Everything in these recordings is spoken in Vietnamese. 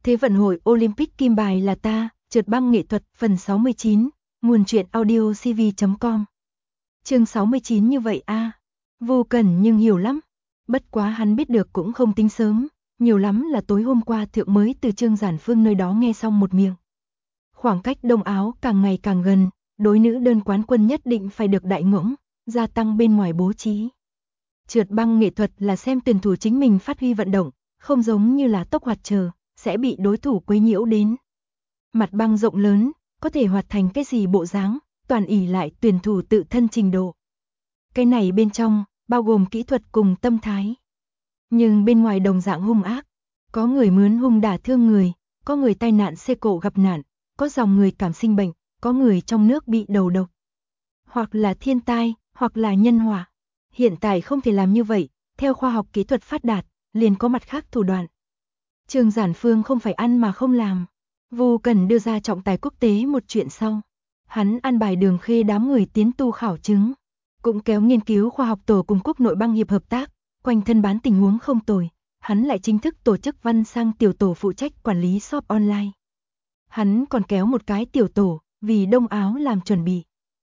Thế vận hội Olympic kim bài là ta, trượt băng nghệ thuật phần 69, nguồn truyện audio cv.com. Chương 69 như vậy a. Vô Cần nhưng hiểu lắm. Bất quá hắn biết được cũng không tính sớm, nhiều lắm là tối hôm qua thượng mới từ Trương Giản Phương nơi đó nghe xong một miệng. Khoảng cách Đông Áo càng ngày càng gần, đối nữ đơn quán quân nhất định phải được đại ngưỡng, gia tăng bên ngoài bố trí. Trượt băng nghệ thuật là xem tuyển thủ chính mình phát huy vận động, không giống như là tốc hoạt chờ, sẽ bị đối thủ quấy nhiễu đến. Mặt băng rộng lớn, có thể hoạt thành cái gì bộ dáng, toàn ỷ lại tuyển thủ tự thân trình độ. Cái này bên trong, bao gồm kỹ thuật cùng tâm thái. Nhưng bên ngoài đồng dạng hung ác, có người mướn hung đả thương người, có người tai nạn xe cộ gặp nạn, có dòng người cảm sinh bệnh, có người trong nước bị đầu độc. Hoặc là thiên tai, hoặc là nhân họa. Hiện tại không thể làm như vậy, theo khoa học kỹ thuật phát đạt, liền có mặt khác thủ đoạn. Trương Giản Phương không phải ăn mà không làm. Vô Cần đưa ra trọng tài quốc tế một chuyện sau. Hắn an bài Đường Khê đám người tiến tu khảo chứng, cũng kéo nghiên cứu khoa học tổ cùng Quốc nội băng hiệp hợp tác, quanh thân bán tình huống không tồi. Hắn lại chính thức tổ chức văn sang tiểu tổ phụ trách quản lý shop online. Hắn còn kéo một cái tiểu tổ, vì Đông Áo làm chuẩn bị.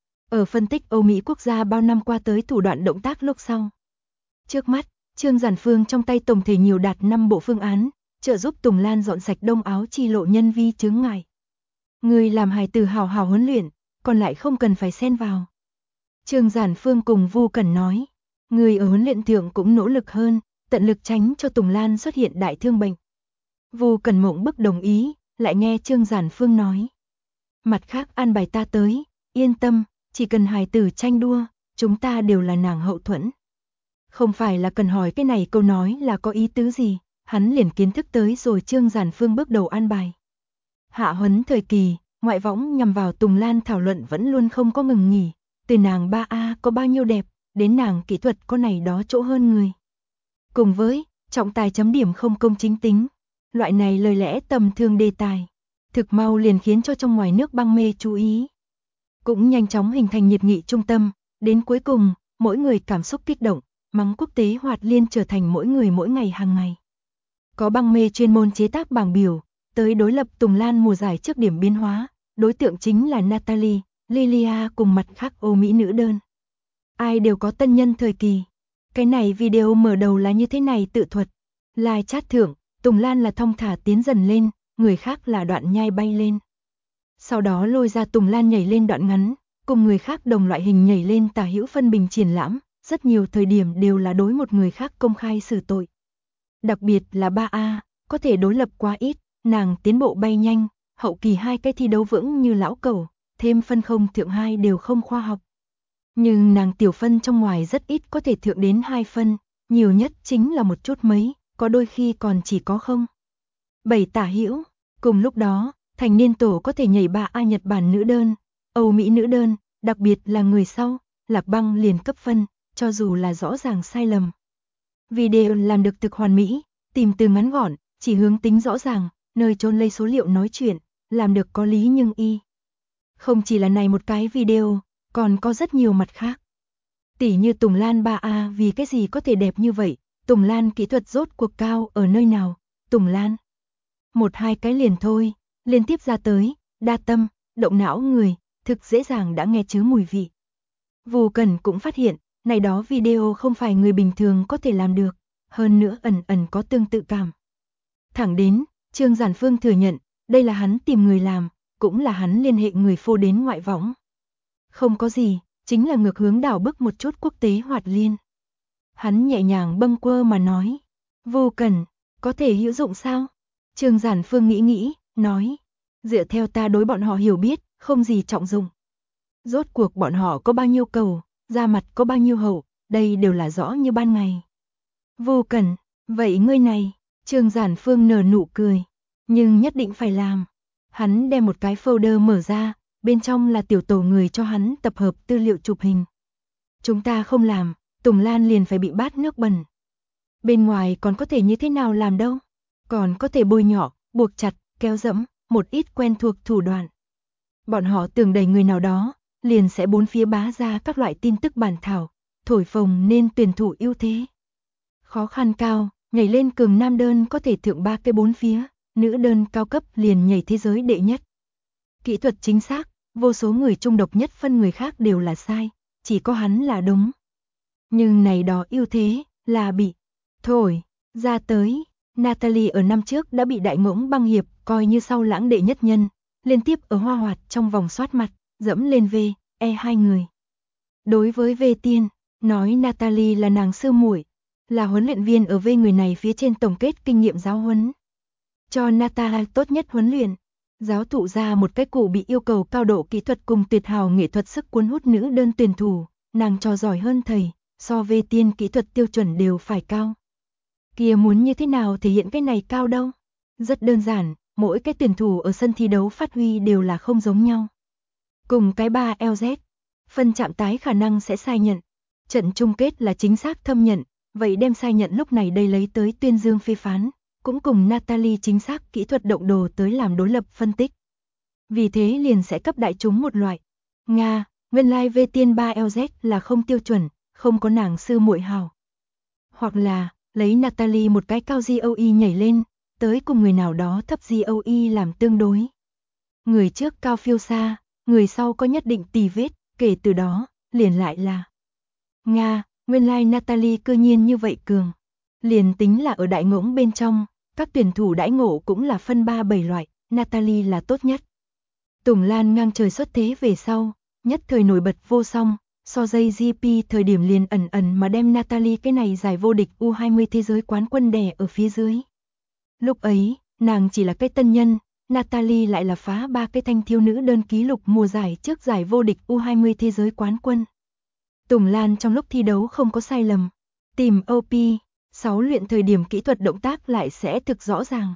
Ở phân tích Âu Mỹ quốc gia bao năm qua tới thủ đoạn động tác lúc sau. Trước mắt, Trương Giản Phương trong tay tổng thể nhiều đạt 5 bộ phương án, trợ giúp Tùng Lan dọn sạch Đông Áo chi lộ nhân vi chướng ngại. Người làm hài tử hào hào huấn luyện, còn lại không cần phải xen vào. Trương Giản Phương cùng Vu Cẩn nói, người ở huấn luyện thượng cũng nỗ lực hơn, tận lực tránh cho Tùng Lan xuất hiện đại thương bệnh. Vu Cẩn mộng bức đồng ý, lại nghe Trương Giản Phương nói. Mặt khác an bài ta tới, yên tâm, chỉ cần hài tử tranh đua, chúng ta đều là nàng hậu thuẫn. Không phải là cần hỏi cái này câu nói là có ý tứ gì, hắn liền kiến thức tới rồi Trương Giản Phương bước đầu an bài. Hạ huấn thời kỳ, ngoại võng nhằm vào Tùng Lan thảo luận vẫn luôn không có ngừng nghỉ, từ nàng 3A có bao nhiêu đẹp, đến nàng kỹ thuật có này đó chỗ hơn người. Cùng với, trọng tài chấm điểm không công chính tính, loại này lời lẽ tầm thường đề tài, thực mau liền khiến cho trong ngoài nước băng mê chú ý. Cũng nhanh chóng hình thành nhiệt nghị trung tâm, đến cuối cùng, mỗi người cảm xúc kích động, mắng quốc tế hoạt liên trở thành mỗi người mỗi ngày hàng ngày. Có băng mê chuyên môn chế tác bảng biểu, tới đối lập Tùng Lan mùa giải trước điểm biến hóa, đối tượng chính là Natalie, Lilia cùng mặt khác Âu Mỹ nữ đơn. Ai đều có tân nhân thời kỳ. Cái này video mở đầu là như thế này tự thuật. Live chat thượng, Tùng Lan là thong thả tiến dần lên, người khác là đoạn nhai bay lên. Sau đó lôi ra Tùng Lan nhảy lên đoạn ngắn, cùng người khác đồng loại hình nhảy lên tả hữu phân bình triển lãm, rất nhiều thời điểm đều là đối một người khác công khai xử tội. Đặc biệt là 3A, có thể đối lập quá ít, nàng tiến bộ bay nhanh, hậu kỳ hai cái thi đấu vững như lão cẩu, thêm phân không thượng 2 đều không khoa học. Nhưng nàng tiểu phân trong ngoài rất ít có thể thượng đến 2 phân, nhiều nhất chính là một chút mấy, có đôi khi còn chỉ có 0,7 tả hữu. Cùng lúc đó, thành niên tổ có thể nhảy 3A Nhật Bản nữ đơn, Âu Mỹ nữ đơn, đặc biệt là người sau, Lạc Băng liền cấp phân, cho dù là rõ ràng sai lầm. Video làm được thực hoàn mỹ, tìm từ ngắn gọn, chỉ hướng tính rõ ràng, nơi chôn lấy số liệu nói chuyện, làm được có lý nhưng y. Không chỉ là này một cái video, còn có rất nhiều mặt khác. Tỉ như Tùng Lan 3A vì cái gì có thể đẹp như vậy, Tùng Lan kỹ thuật rốt cuộc cao ở nơi nào, Tùng Lan. Một hai cái liền thôi, liên tiếp ra tới, đa tâm, động não người, thực dễ dàng đã nghe chứa mùi vị. Vu Cẩn cũng phát hiện, này đó video không phải người bình thường có thể làm được, hơn nữa ẩn ẩn có tương tự cảm. Thẳng đến, Trương Giản Phương thừa nhận, đây là hắn tìm người làm, cũng là hắn liên hệ người phô đến ngoại võng. Không có gì, chính là ngược hướng đảo bức một chút quốc tế hoạt liên. Hắn nhẹ nhàng bâng quơ mà nói, Vô Cẩn, có thể hữu dụng sao? Trương Giản Phương nghĩ, nói, dựa theo ta đối bọn họ hiểu biết, không gì trọng dụng. Rốt cuộc bọn họ có bao nhiêu cầu, da mặt có bao nhiêu hậu, đây đều là rõ như ban ngày. Vô Cẩn, vậy ngươi này, Trương Giản Phương nở nụ cười, nhưng nhất định phải làm. Hắn đem một cái folder mở ra, bên trong là tiểu tổ người cho hắn tập hợp tư liệu chụp hình. Chúng ta không làm, Tùng Lan liền phải bị bát nước bẩn. Bên ngoài còn có thể như thế nào làm đâu, còn có thể bôi nhọ, buộc chặt, kéo dẫm, một ít quen thuộc thủ đoạn. Bọn họ tưởng đẩy người nào đó, liền sẽ bốn phía bá ra các loại tin tức bản thảo, thổi phồng nên tuyển thủ ưu thế. Khó khăn cao, nhảy lên cường nam đơn có thể thượng 3 cái 4 phía, nữ đơn cao cấp liền nhảy thế giới đệ nhất. Kỹ thuật chính xác, vô số người trung độc nhất phân người khác đều là sai, chỉ có hắn là đúng. Nhưng này đó ưu thế, là bị thổi ra tới. Natalie ở năm trước đã bị Đại Ngỗng Băng Hiệp coi như sau lãng đệ nhất nhân, liên tiếp ở Hoa Hoạt trong vòng soát mặt, dẫm lên V.E 2 người. Đối với V Tiên, nói Natalie là nàng sư muội, là huấn luyện viên ở V người này phía trên tổng kết kinh nghiệm giáo huấn. Cho Natalie tốt nhất huấn luyện, giáo thụ ra một cái cụ bị yêu cầu cao độ kỹ thuật cùng tuyệt hào nghệ thuật sức cuốn hút nữ đơn tuyển thủ, nàng cho giỏi hơn thầy, so V Tiên kỹ thuật tiêu chuẩn đều phải cao. Kia muốn như thế nào thể hiện cái này cao đâu? Rất đơn giản, mỗi cái tuyển thủ ở sân thi đấu phát huy đều là không giống nhau. Cùng cái 3LZ, phân chạm tái khả năng sẽ sai nhận. Trận chung kết là chính xác thâm nhận, vậy đem sai nhận lúc này đây lấy tới tuyên dương phê phán, cũng cùng Natalie chính xác kỹ thuật động đồ tới làm đối lập phân tích. Vì thế liền sẽ cấp đại chúng một loại. Nga, nguyên lai V Tiên 3LZ là không tiêu chuẩn, không có nàng sư muội hào. Hoặc là, lấy Natalie một cái cao GOE nhảy lên, tới cùng người nào đó thấp GOE làm tương đối. Người trước cao phiêu xa, người sau có nhất định tì vết, kể từ đó, liền lại là Nga, nguyên lai Natalie cư nhiên như vậy cường. Liền tính là ở Đại Ngỗng bên trong, các tuyển thủ đãi ngộ cũng là phân 3-7 loại, Natalie là tốt nhất. Tùng Lan ngang trời xuất thế về sau, nhất thời nổi bật vô song, so dây GP thời điểm liền ẩn mà đem Natalie cái này giải vô địch U20 thế giới quán quân đè ở phía dưới. Lúc ấy, nàng chỉ là cái tân nhân, Natalie lại là phá 3 cái thanh thiếu nữ đơn ký lục mùa giải trước giải vô địch U20 thế giới quán quân. Tùng Lan trong lúc thi đấu không có sai lầm, tìm OP6 luyện thời điểm kỹ thuật động tác lại sẽ thực rõ ràng.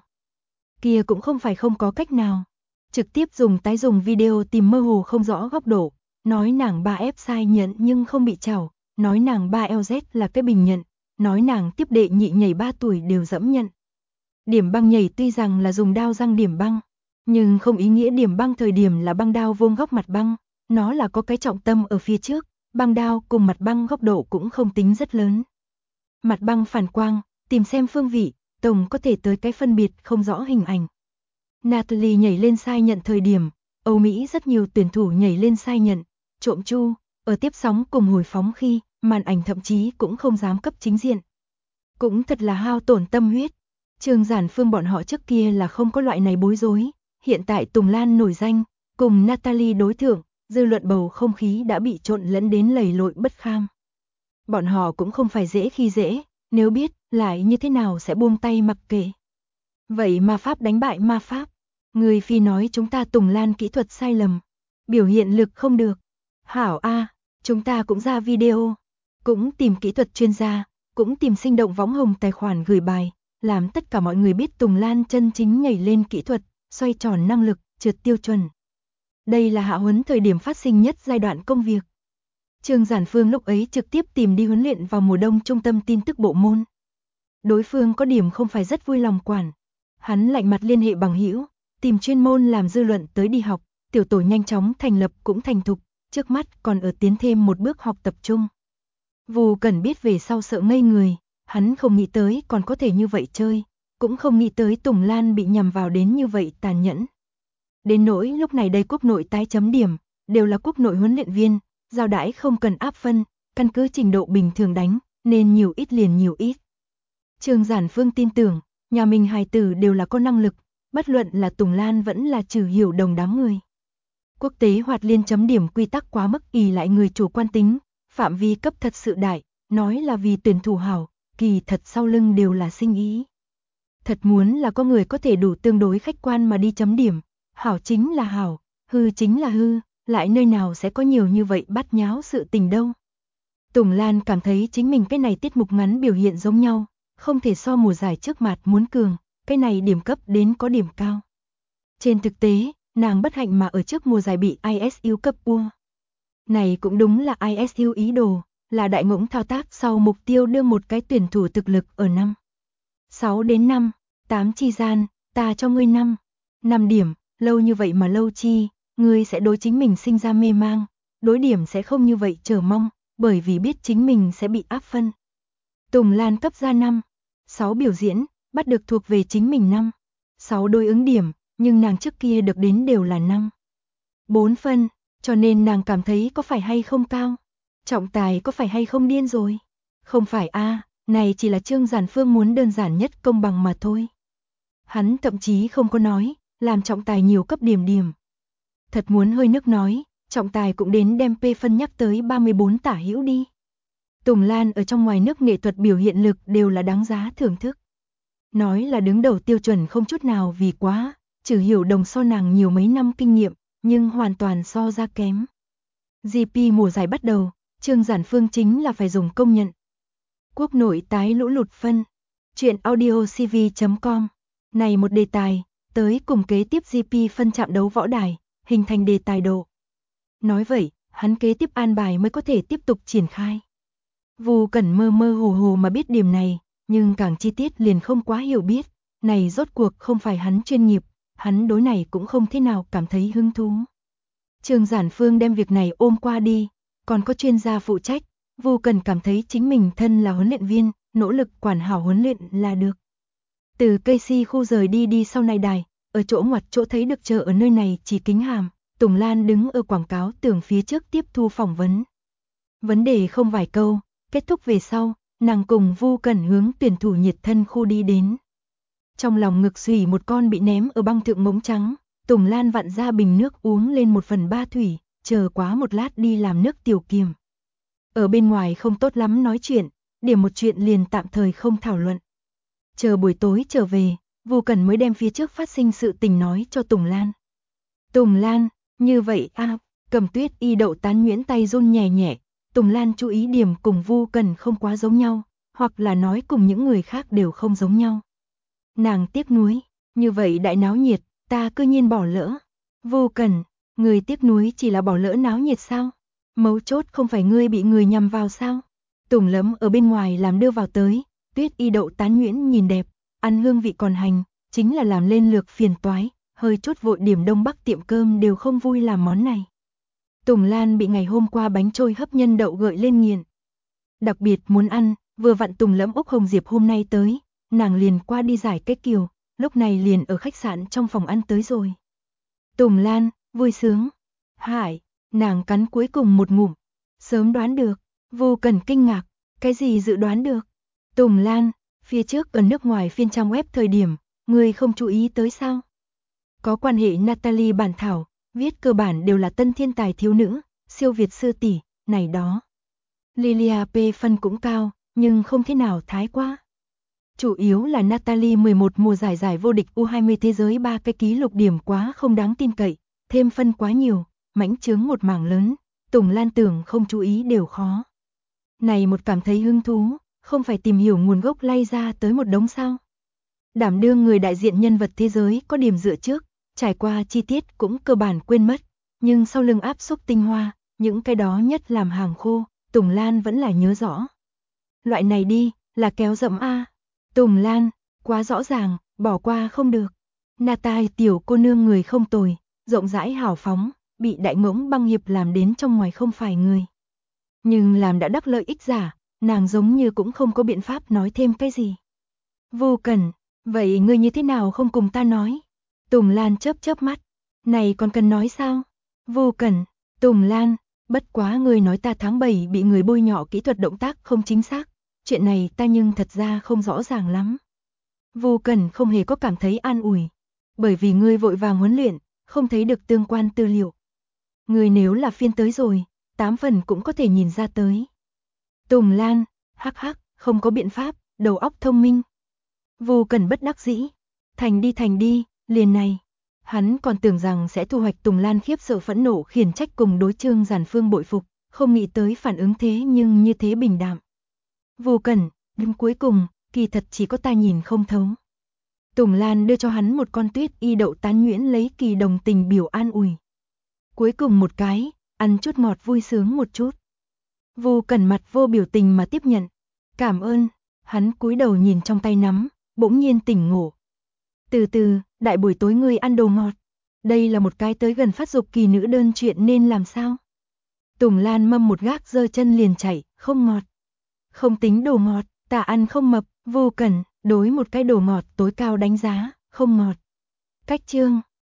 Kia cũng không phải không có cách nào, trực tiếp tái dùng video tìm mơ hồ không rõ góc độ, nói nàng 3F sai nhận nhưng không bị chảo, nói nàng 3LZ là cái bình nhận, nói nàng tiếp đệ nhị nhảy 3 tuổi đều dẫm nhận. Điểm băng nhảy tuy rằng là dùng đao răng điểm băng, nhưng không ý nghĩa điểm băng thời điểm là băng đao vuông góc mặt băng, nó là có cái trọng tâm ở phía trước, băng đao cùng mặt băng góc độ cũng không tính rất lớn. Mặt băng phản quang, tìm xem phương vị, tổng có thể tới cái phân biệt không rõ hình ảnh. Natalie nhảy lên sai nhận thời điểm, Âu Mỹ rất nhiều tuyển thủ nhảy lên sai nhận, trộm chu, ở tiếp sóng cùng hồi phóng khi, màn ảnh thậm chí cũng không dám cấp chính diện. Cũng thật là hao tổn tâm huyết. Trương Giản Phương bọn họ trước kia là không có loại này bối rối, hiện tại Tùng Lan nổi danh, cùng Natalie đối thượng, dư luận bầu không khí đã bị trộn lẫn đến lầy lội bất kham. Bọn họ cũng không phải dễ khi dễ, nếu biết, lại như thế nào sẽ buông tay mặc kệ. Vậy ma pháp đánh bại ma pháp. Người phi nói chúng ta Tùng Lan kỹ thuật sai lầm, biểu hiện lực không được. Hảo A, chúng ta cũng ra video, cũng tìm kỹ thuật chuyên gia, cũng tìm sinh động võng hồng tài khoản gửi bài, làm tất cả mọi người biết Tùng Lan chân chính nhảy lên kỹ thuật, xoay tròn năng lực, trượt tiêu chuẩn. Đây là hạ huấn thời điểm phát sinh nhất giai đoạn công việc. Trương Giản Phương lúc ấy trực tiếp tìm đi huấn luyện vào mùa đông trung tâm tin tức bộ môn. Đối phương có điểm không phải rất vui lòng quản. Hắn lạnh mặt liên hệ bằng hữu, tìm chuyên môn làm dư luận tới đi học, tiểu tổ nhanh chóng thành lập cũng thành thục, trước mắt còn ở tiến thêm một bước học tập trung. Vù Cẩn biết về sau sợ ngây người, hắn không nghĩ tới còn có thể như vậy chơi, cũng không nghĩ tới Tùng Lan bị nhằm vào đến như vậy tàn nhẫn. Đến nỗi lúc này đây quốc nội tái chấm điểm, đều là quốc nội huấn luyện viên, giao đãi không cần áp phân, căn cứ trình độ bình thường đánh, nên nhiều ít liền nhiều ít. Trương Giản Phương tin tưởng, nhà mình hài tử đều là có năng lực, bất luận là Tùng Lan vẫn là Trừ Hiểu Đồng đám người. Quốc tế hoạt liên chấm điểm quy tắc quá mức ỷ lại người chủ quan tính, phạm vi cấp thật sự đại, nói là vì tuyển thủ hảo, kỳ thật sau lưng đều là sinh ý. Thật muốn là có người có thể đủ tương đối khách quan mà đi chấm điểm, hảo chính là hảo, hư chính là hư, lại nơi nào sẽ có nhiều như vậy bắt nháo sự tình đâu. Tùng Lan cảm thấy chính mình cái này tiết mục ngắn biểu hiện giống nhau, không thể so mùa giải trước mặt muốn cường, cái này điểm cấp đến có điểm cao. Trên thực tế, nàng bất hạnh mà ở trước mùa giải bị ISU cấp U. Này cũng đúng là ISU ý đồ, là Đại Ngỗng thao tác sau mục tiêu đưa một cái tuyển thủ thực lực ở 6 đến 8 chi gian, ta cho ngươi 5 điểm, lâu như vậy mà lâu chi, ngươi sẽ đối chính mình sinh ra mê mang, đối điểm sẽ không như vậy chờ mong, bởi vì biết chính mình sẽ bị áp phân. Tùng Lan cấp ra 6 biểu diễn, bắt được thuộc về chính mình 6 đối ứng điểm, nhưng nàng trước kia được đến đều là 5, 4 phân, cho nên nàng cảm thấy có phải hay không cao. Trọng tài có phải hay không điên rồi? Không phải a, này chỉ là Trương Giản Phương muốn đơn giản nhất công bằng mà thôi. Hắn thậm chí không có nói, làm trọng tài nhiều cấp điểm. Thật muốn hơi nước nói, trọng tài cũng đến đem P phân nhắc tới 34 tả hữu đi. Tùng Lan ở trong ngoài nước nghệ thuật biểu hiện lực đều là đáng giá thưởng thức. Nói là đứng đầu tiêu chuẩn không chút nào vì quá, Trừ Hiểu Đồng so nàng nhiều mấy năm kinh nghiệm, nhưng hoàn toàn so ra kém. GP mùa giải bắt đầu, Trương Giản Phương chính là phải dùng công nhận. Quốc nội tái lũ lụt phân. Chuyện audio cv.com. Này một đề tài, tới cùng kế tiếp GP phân chạm đấu võ đài, hình thành đề tài độ. Nói vậy, hắn kế tiếp an bài mới có thể tiếp tục triển khai. Vu Cẩn mơ mơ hồ hồ mà biết điểm này, nhưng càng chi tiết liền không quá hiểu biết. Này rốt cuộc không phải hắn chuyên nghiệp, hắn đối này cũng không thế nào cảm thấy hứng thú. Trương Giản Phương đem việc này ôm qua đi, còn có chuyên gia phụ trách, Vu Cẩn cảm thấy chính mình thân là huấn luyện viên, nỗ lực quản hảo huấn luyện là được. Từ Casey khu rời đi sau này đài, ở chỗ ngoặt chỗ thấy được chờ ở nơi này chỉ Kính Hàm, Tùng Lan đứng ở quảng cáo tường phía trước tiếp thu phỏng vấn. Vấn đề không vài câu, kết thúc về sau, nàng cùng Vu Cẩn hướng tuyển thủ nhiệt thân khu đi đến. Trong lòng ngực xùy một con bị ném ở băng thượng mống trắng, Tùng Lan vặn ra bình nước uống lên 1/3 thủy, chờ quá một lát đi làm nước tiểu kiềm. Ở bên ngoài không tốt lắm nói chuyện, điểm một chuyện liền tạm thời không thảo luận. Chờ buổi tối trở về, Vu Cẩn mới đem phía trước phát sinh sự tình nói cho Tùng Lan. Tùng Lan, như vậy a, Cầm Tuyết Y đậu tán nhuyễn tay run nhẹ nhẹ, Tùng Lan chú ý điểm cùng Vu Cẩn không quá giống nhau, hoặc là nói cùng những người khác đều không giống nhau. Nàng tiếc nuối, như vậy đại náo nhiệt, ta cư nhiên bỏ lỡ. Vu Cẩn, người tiếc nuối chỉ là bỏ lỡ náo nhiệt sao? Mấu chốt không phải ngươi bị người nhằm vào sao? Tùng Lấm ở bên ngoài làm đưa vào tới, Tuyết Y đậu tán nhuyễn nhìn đẹp, ăn hương vị còn hành, chính là làm lên lược phiền toái, hơi chút vội điểm Đông Bắc tiệm cơm đều không vui làm món này. Tùng Lan bị ngày hôm qua bánh trôi hấp nhân đậu gợi lên nghiền. Đặc biệt muốn ăn, vừa vặn Tùng Lấm Úc Hồng Diệp hôm nay tới, nàng liền qua đi giải cái kiều, lúc này liền ở khách sạn trong phòng ăn tới rồi. Tùng Lan, vui sướng. Hải, nàng cắn cuối cùng một ngụm. Sớm đoán được, Vô Cần kinh ngạc, cái gì dự đoán được? Tùng Lan, phía trước ở nước ngoài phiên trang web thời điểm, người không chú ý tới sao? Có quan hệ Natalie bản thảo, viết cơ bản đều là tân thiên tài thiếu nữ, siêu việt sư tỷ, này đó. Lilia P phân cũng cao, nhưng không thế nào thái quá. Chủ yếu là Natalie 11 mùa giải vô địch U20 thế giới 3 cái ký lục điểm quá không đáng tin cậy, thêm phân quá nhiều, mãnh chướng một mảng lớn, Tùng Lan tưởng không chú ý đều khó. Này một cảm thấy hứng thú, không phải tìm hiểu nguồn gốc lay ra tới một đống sao. Đảm đương người đại diện nhân vật thế giới có điểm dựa trước, trải qua chi tiết cũng cơ bản quên mất, nhưng sau lưng áp xúc tinh hoa, những cái đó nhất làm hàng khô, Tùng Lan vẫn là nhớ rõ. Loại này đi, là kéo dẫm a. Tùng Lan, quá rõ ràng, bỏ qua không được. Natalie tiểu cô nương người không tồi, rộng rãi hào phóng, bị đại ngỗng băng hiệp làm đến trong ngoài không phải người. Nhưng làm đã đắc lợi ích giả, nàng giống như cũng không có biện pháp nói thêm cái gì. Vô Cần, vậy ngươi như thế nào không cùng ta nói? Tùng Lan chớp mắt, này còn cần nói sao? Vô Cần, Tùng Lan, bất quá ngươi nói ta tháng 7 bị người bôi nhọ kỹ thuật động tác không chính xác, chuyện này ta nhưng thật ra không rõ ràng lắm. Vô Cần không hề có cảm thấy an ủi, bởi vì ngươi vội vàng huấn luyện, không thấy được tương quan tư liệu. Ngươi nếu là phiên tới rồi, 8 phần cũng có thể nhìn ra tới. Tùng Lan, hắc hắc, không có biện pháp, đầu óc thông minh. Vô Cần bất đắc dĩ, thành đi, liền này. Hắn còn tưởng rằng sẽ thu hoạch Tùng Lan khiếp sợ phẫn nộ khiển trách cùng đối Trương Giản Phương bội phục, không nghĩ tới phản ứng thế nhưng như thế bình đạm. Vô Cần, đến cuối cùng, kỳ thật chỉ có ta nhìn không thấu. Tùng Lan đưa cho hắn một con Tuyết Y đậu tán nhuyễn lấy kỳ đồng tình biểu an ủi. Cuối cùng một cái, ăn chút ngọt vui sướng một chút. Vô Cần mặt vô biểu tình mà tiếp nhận. Cảm ơn, hắn cúi đầu nhìn trong tay nắm, bỗng nhiên tỉnh ngộ. Từ từ, đại buổi tối ngươi ăn đồ ngọt. Đây là một cái tới gần phát dục kỳ nữ đơn chuyện nên làm sao? Tùng Lan mâm một gác giơ chân liền chạy, không ngọt. Không tính đồ ngọt, ta ăn không mập, Vô Cần, đối một cái đồ ngọt tối cao đánh giá, không ngọt. Cách chương